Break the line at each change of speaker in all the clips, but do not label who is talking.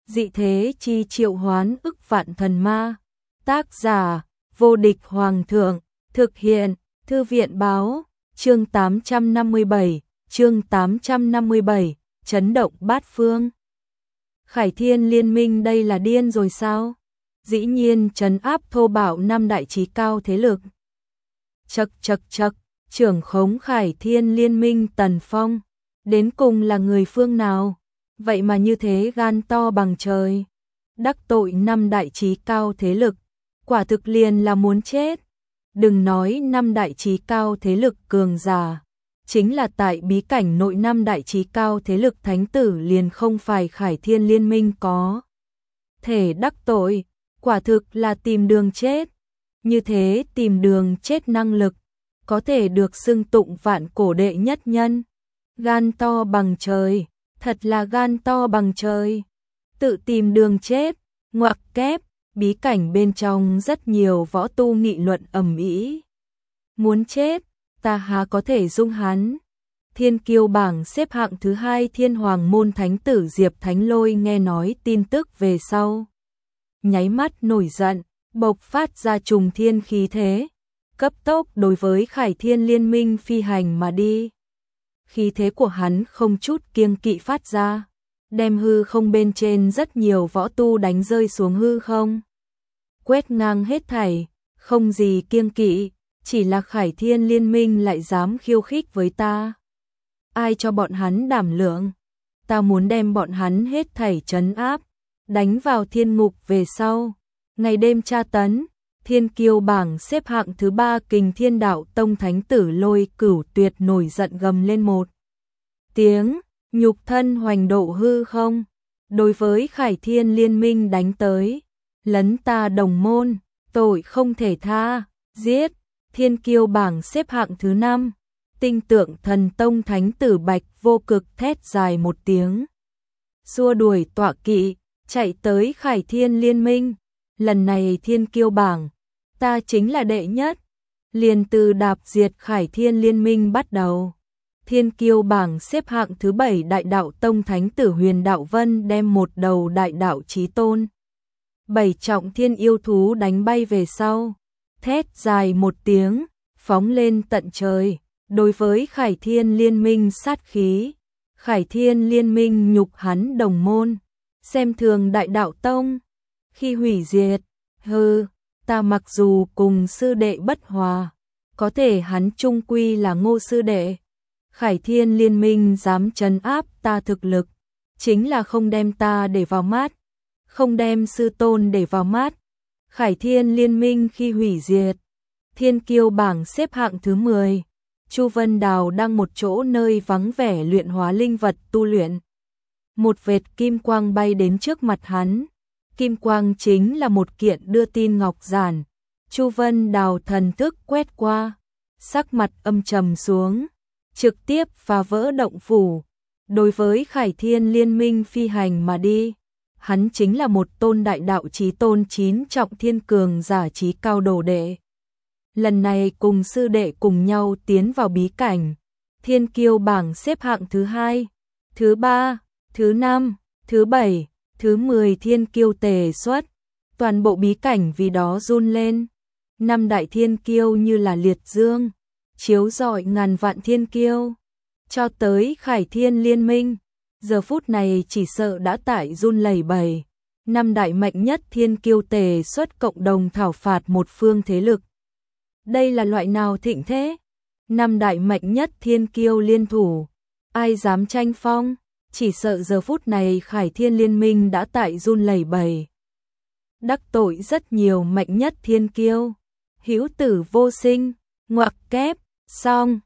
Dị thế chi triệu hoán ức vạn thần ma. Tác giả, vô địch hoàng thượng. Thực hiện, thư viện báo. Chương 857, chấn động bát phương. Khải Thiên Liên Minh đây là điên rồi sao? Dĩ nhiên trấn áp thô bạo năm đại chí cao thế lực. Chậc, trưởng khống Khải Thiên Liên Minh Tần Phong, đến cùng là người phương nào? Vậy mà như thế gan to bằng trời. Đắc tội năm đại chí cao thế lực, quả thực liền là muốn chết. Đừng nói năm đại chí cao thế lực cường giả, chính là tại bí cảnh nội năm đại chí cao thế lực thánh tử liền không phải Khải Thiên Liên Minh có thể đắc tội, quả thực là tìm đường chết. Như thế tìm đường chết năng lực, có thể được xưng tụng vạn cổ đệ nhất nhân. Gan to bằng trời, thật là gan to bằng trời. Tự tìm đường chết, ngoặc kép, bí cảnh bên trong rất nhiều võ tu nghị luận ầm ĩ. Muốn chết, ta há có thể dung hắn. Thiên kiêu bảng xếp hạng thứ 2 Thiên Hoàng môn thánh tử Diệp Thánh Lôi nghe nói tin tức về sau, nháy mắt nổi giận, bộc phát ra trùng thiên khí thế, cấp tốc đối với Khải Thiên Liên Minh phi hành mà đi. Khí thế của hắn không chút kiêng kỵ phát ra, đem hư không bên trên rất nhiều võ tu đánh rơi xuống hư không. Quét ngang hết thảy, không gì kiêng kỵ, chỉ là Khải Thiên Liên Minh lại dám khiêu khích với ta. Ai cho bọn hắn đảm lượng? Ta muốn đem bọn hắn hết thảy trấn áp, đánh vào thiên ngục về sau. Ngày đêm tra tấn, thiên kiêu bảng xếp hạng thứ 3 Kình Thiên Đạo Tông thánh tử Lôi Cửu Tuyệt nổi giận gầm lên một tiếng, nhục thân hoành độ hư không, đối với Khải Thiên Liên Minh đánh tới. Lấn ta đồng môn, tội không thể tha, giết. Thiên kiêu bảng xếp hạng thứ 5 Tinh Tượng Thần Tông thánh tử Bạch Vô Cực thét dài một tiếng, xua đuổi tọa kỵ, chạy tới Khải Thiên Liên Minh. Lần này thiên kiêu bảng, ta chính là đệ nhất. Liền từ đạp diệt Khải Thiên Liên Minh bắt đầu. Thiên kiêu bảng xếp hạng thứ 7 Đại Đạo Tông thánh tử Huyền Đạo Vân đem một đầu đại đạo chí tôn, 7 trọng thiên yêu thú đánh bay về sau, thét dài một tiếng, phóng lên tận trời, đối với Khải Thiên Liên Minh sát khí. Khải Thiên Liên Minh nhục hắn đồng môn, xem thường Đại Đạo Tông, khi hủy diệt. Hừ, ta mặc dù cùng sư đệ bất hòa, có thể hắn chung quy là Ngô sư đệ. Khải Thiên Liên Minh dám trấn áp ta thực lực, chính là không đem ta để vào mắt, không đem sư tôn để vào mắt. Khải Thiên Liên Minh khi hủy diệt. Thiên kiêu bảng xếp hạng thứ 10 Chu Vân Đào đang một chỗ nơi vắng vẻ luyện hóa linh vật tu luyện. Một vệt kim quang bay đến trước mặt hắn. Kim quang chính là một kiện đưa tin ngọc giản. Chu Vân Đào thần thức quét qua, sắc mặt âm trầm xuống, trực tiếp phá vỡ động phủ, đối với Khải Thiên Liên Minh phi hành mà đi. Hắn chính là một tôn đại đạo chí tôn 9 trọng thiên cường giả chí cao đồ đệ. Lần này cùng sư đệ cùng nhau tiến vào bí cảnh. Thiên kiêu bảng xếp hạng thứ 2, thứ 3, thứ 5, thứ 7, thứ 10 thiên kiêu tề xuất. Toàn bộ bí cảnh vì đó run lên. Năm đại thiên kiêu như là liệt dương, chiếu rọi ngàn vạn thiên kiêu. Cho tới Khải Thiên Liên Minh, giờ phút này chỉ sợ đã tại run lẩy bẩy. Năm đại mạnh nhất thiên kiêu tề xuất cộng đồng thảo phạt một phương thế lực. Đây là loại nào thịnh thế? Năm đại mạnh nhất thiên kiêu liên thủ, ai dám tranh phong? Chỉ sợ giờ phút này Khải Thiên Liên Minh đã tại run lẩy bẩy. Đắc tội rất nhiều mạnh nhất thiên kiêu. Hữu tử vô sinh, ngoặc kép, xong,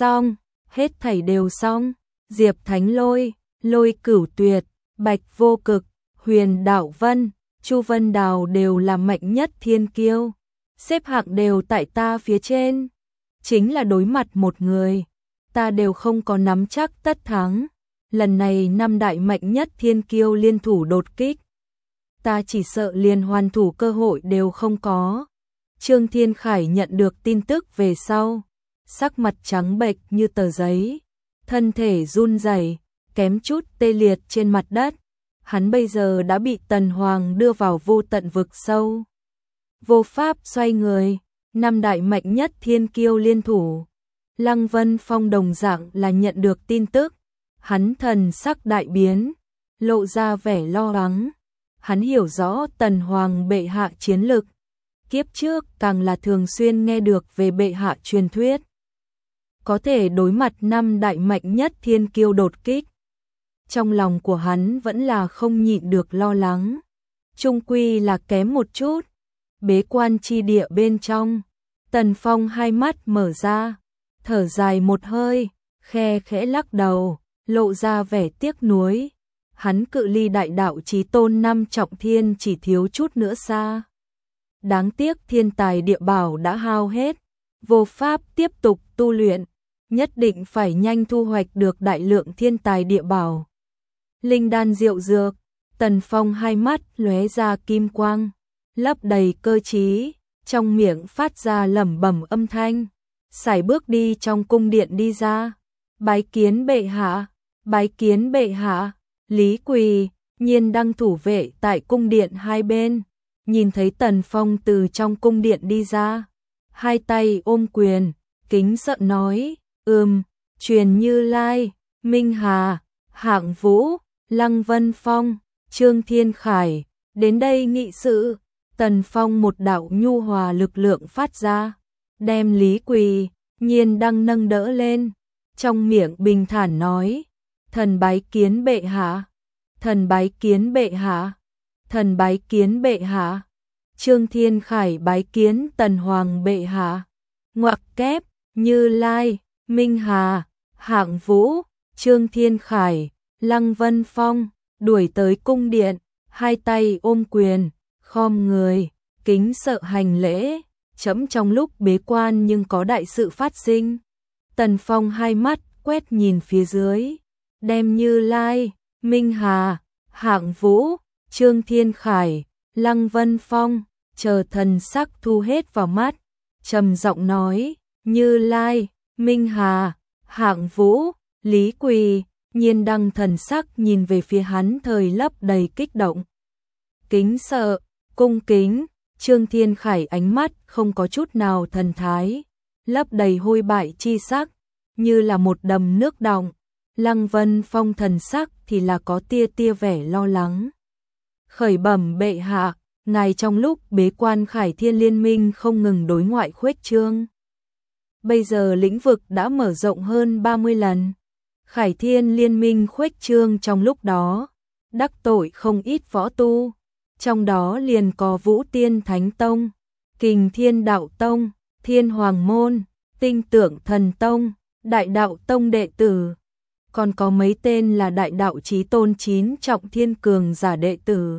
hết thảy đều xong. Diệp Thánh Lôi, Lôi Cửu Tuyệt, Bạch Vô Cực, Huyền Đạo Vân, Chu Vân Đào đều là mạnh nhất thiên kiêu. Xếp hạng đều tại ta phía trên. Chính là đối mặt một người, ta đều không có nắm chắc tất thắng. Lần này năm đại mạnh nhất thiên kiêu liên thủ đột kích, ta chỉ sợ liền hoàn thủ cơ hội đều không có. Trương Thiên Khải nhận được tin tức về sau, sắc mặt trắng bệch như tờ giấy, thân thể run rẩy, kém chút tê liệt trên mặt đất. hắn bây giờ đã bị Tần Hoàng đưa vào vô tận vực sâu. Vô pháp xoay người, năm đại mạnh nhất thiên kiêu liên thủ. Lăng Vân Phong đồng dạng là nhận được tin tức, hắn thần sắc đại biến, lộ ra vẻ lo lắng. Hắn hiểu rõ Tần Hoàng bệ hạ chiến lực, kiếp trước càng là thường xuyên nghe được về bệ hạ truyền thuyết. Có thể đối mặt năm đại mạnh nhất thiên kiêu đột kích. Trong lòng của hắn vẫn là không nhịn được lo lắng. Chung quy là kém một chút. Bế quan chi địa bên trong, Tần Phong hai mắt mở ra, thở dài một hơi, khe khẽ lắc đầu, lộ ra vẻ tiếc nuối. Hắn cự ly đại đạo chí tôn năm trọng thiên chỉ thiếu chút nữa xa. Đáng tiếc thiên tài địa bảo đã hao hết, vô pháp tiếp tục tu luyện, nhất định phải nhanh thu hoạch được đại lượng thiên tài địa bảo. Linh đan diệu dược, Tần Phong hai mắt lóe ra kim quang, lấp đầy cơ trí, trong miệng phát ra lẩm bẩm âm thanh, sải bước đi trong cung điện đi ra. Bái kiến bệ hạ, bái kiến bệ hạ. Lý Quỳ, Nhiên đang thủ vệ tại cung điện hai bên, nhìn thấy Tần Phong từ trong cung điện đi ra, hai tay ôm quyền, kính sợ nói, truyền Như Lai, Minh Hà, Hạng Vũ, Lăng Vân Phong, Trương Thiên Khải, đến đây nghị sự. Tần Phong một đạo nhu hòa lực lượng phát ra, đem Lý Quỳ, Nhiên đang nâng đỡ lên, trong miệng bình thản nói, thần bái kiến bệ hạ, thần bái kiến bệ hạ, thần bái kiến bệ hạ. Trương Thiên Khải bái kiến Tần Hoàng bệ hạ. Ngoặc kép, Như Lai, Minh Hà, Hạng Vũ, Trương Thiên Khải, Lăng Vân Phong, đuổi tới cung điện, hai tay ôm quyền, khom người, kính sợ hành lễ, chấm trong lúc bế quan nhưng có đại sự phát sinh. Tần Phong hai mắt quét nhìn phía dưới, đem Như Lai, Minh Hà, Hạng Vũ, Trương Thiên Khải, Lăng Vân Phong, chờ thần sắc thu hết vào mắt, trầm giọng nói, Như Lai, Minh Hà, Hạng Vũ, Lý Quỳ, Nhiên đăng thần sắc nhìn về phía hắn thời lấp đầy kích động. Kính sợ, cung kính, Trương Thiên Khải ánh mắt không có chút nào thần thái, lấp đầy hôi bại chi sắc, như là một đầm nước đọng. Lăng Vân Phong thần sắc thì là có tia tia vẻ lo lắng. Khởi bẩm bệ hạ, ngài trong lúc bế quan Khải Thiên Liên minh không ngừng đối ngoại khuếch trương. Bây giờ lĩnh vực đã mở rộng hơn 30 lần. Khải Thiên Liên minh khuếch trương trong lúc đó, đắc tội không ít võ tu. Trong đó liền có Vũ Tiên Thánh Tông, Kình Thiên Đạo Tông, Thiên Hoàng Môn, Tinh Tưởng Thần Tông, Đại Đạo Tông đệ tử. Còn có mấy tên là Đại Đạo Chí Tôn 9 trọng thiên cường giả đệ tử.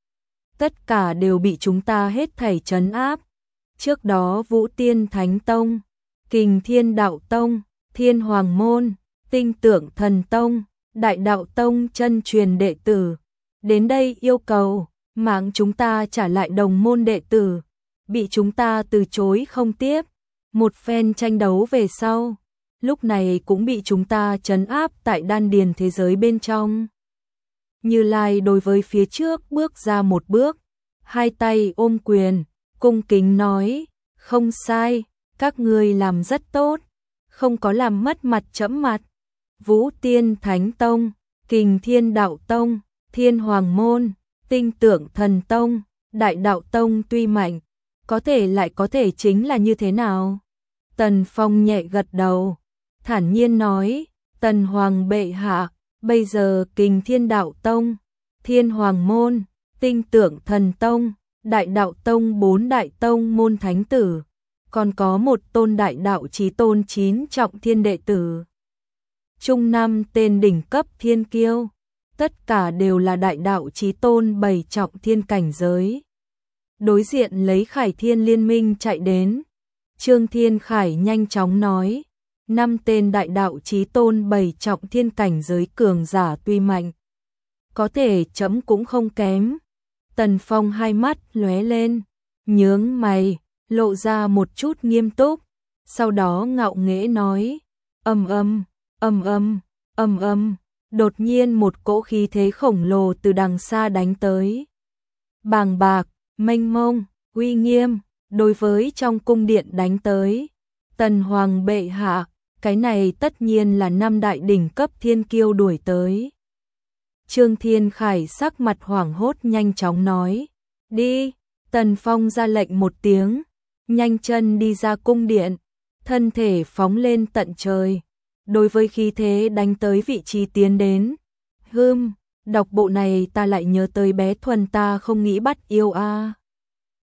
Tất cả đều bị chúng ta hết thảy trấn áp. Trước đó Vũ Tiên Thánh Tông, Kình Thiên Đạo Tông, Thiên Hoàng Môn, Tinh Tưởng Thần Tông, Đại Đạo Tông chân truyền đệ tử. Đến đây yêu cầu, mạng chúng ta trả lại đồng môn đệ tử. Bị chúng ta từ chối không tiếp. Một phen tranh đấu về sau, lúc này cũng bị chúng ta trấn áp tại đan điền thế giới bên trong. Như Lai đối với phía trước bước ra một bước, hai tay ôm quyền, cung kính nói, không sai, các ngươi làm rất tốt, không có làm mất mặt trẫm mặt. Vũ Tiên Thánh Tông, Kình Thiên Đạo Tông, Thiên Hoàng Môn, Tinh Tưởng Thần Tông, Đại Đạo Tông tuy mạnh, có thể lại có thể chính là như thế nào? Tần Phong nhẹ gật đầu, thản nhiên nói, Tần Hoàng bệ hạ, bây giờ Kình Thiên Đạo Tông, Thiên Hoàng Môn, Tinh Tưởng Thần Tông, Đại Đạo Tông 4 đại tông môn thánh tử, còn có một tôn Đại Đạo Chí Tôn 9 trọng thiên đệ tử. Trung 5 tên đỉnh cấp thiên kiêu, tất cả đều là Đại Đạo Chí Tôn 7 trọng thiên cảnh giới. Đối diện lấy Khải Thiên Liên minh chạy đến, Trương Thiên Khải nhanh chóng nói, 5 tên Đại Đạo Chí Tôn 7 trọng thiên cảnh giới cường giả tuy mạnh, có thể chấm cũng không kém. Tần Phong hai mắt lóe lên, nhướng mày, lộ ra một chút nghiêm túc, sau đó ngạo nghễ nói, ầm ầm, ầm ầm, ầm ầm, Đột nhiên một cỗ khí thế khổng lồ từ đằng xa đánh tới. Bàng bạc, mênh mông, uy nghiêm, đối với trong cung điện đánh tới. Tần Hoàng bệ hạ, cái này tất nhiên là năm đại đỉnh cấp thiên kiêu đuổi tới. Trương Thiên Khải sắc mặt hoảng hốt nhanh chóng nói, đi. Tần Phong ra lệnh một tiếng, nhanh chân đi ra cung điện, thân thể phóng lên tận trời. Đối với khí thế đánh tới vị trí tiến đến. Đọc bộ này ta lại nhớ tới bé Thuần ta không nghĩ bắt yêu a.